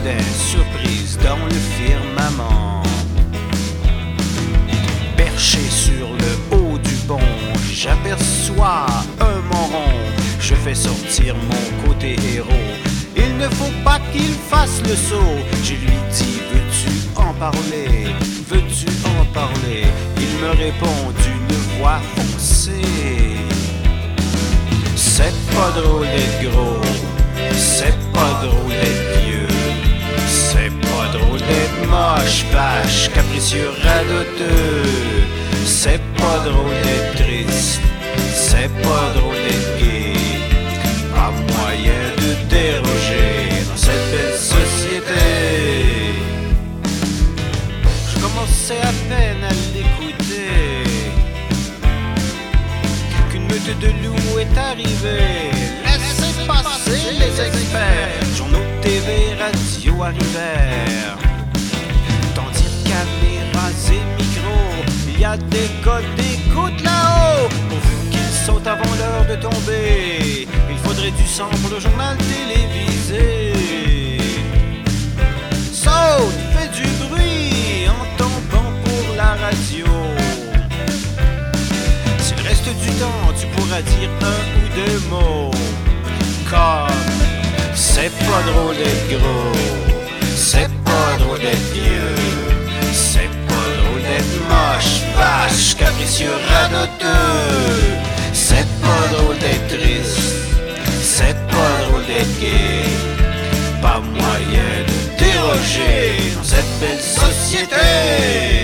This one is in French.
soudain, surprise dans le firmament. Perché sur le haut du pont, j'aperçois un moron. Je fais sortir mon côté héros. Il ne faut pas qu'il fasse le saut. Je lui dis, veux-tu en parler? Veux-tu en parler? Il me répond d'une voix foncée. C'est pas drôle d'être gros, c'est pas drôle d'être vieux, c'est pas drôle d'être moche, vache, capricieux, radoteux. C'est pas drôle d'être triste, c'est pas drôle d'être gay. Pas moyen de déroger dans cette belle société. Je commençais à peine à l'écouter qu'une meute de loups est arrivée. Laissez passer les experts, journaux, TV, radio arrivèrent. Tandis caméras et micros, il y a des codes d'écoute là-haut. Pourvu qu'ils sautent avant l'heure de tomber, il faudrait du sang pour le journal télévisé. Saute, fais du bruit en tombant pour la radio. Si le reste du temps tu pourras dire un ou deux mots, comme c'est pas drôle d'être gros, c'est pas drôle d'être vieux, c'est pas drôle d'être moche, vache, capricieux, radoteux. C'est pas drôle d'être triste, c'est pas drôle d'être gay. Pas moyen de déroger dans cette belle société.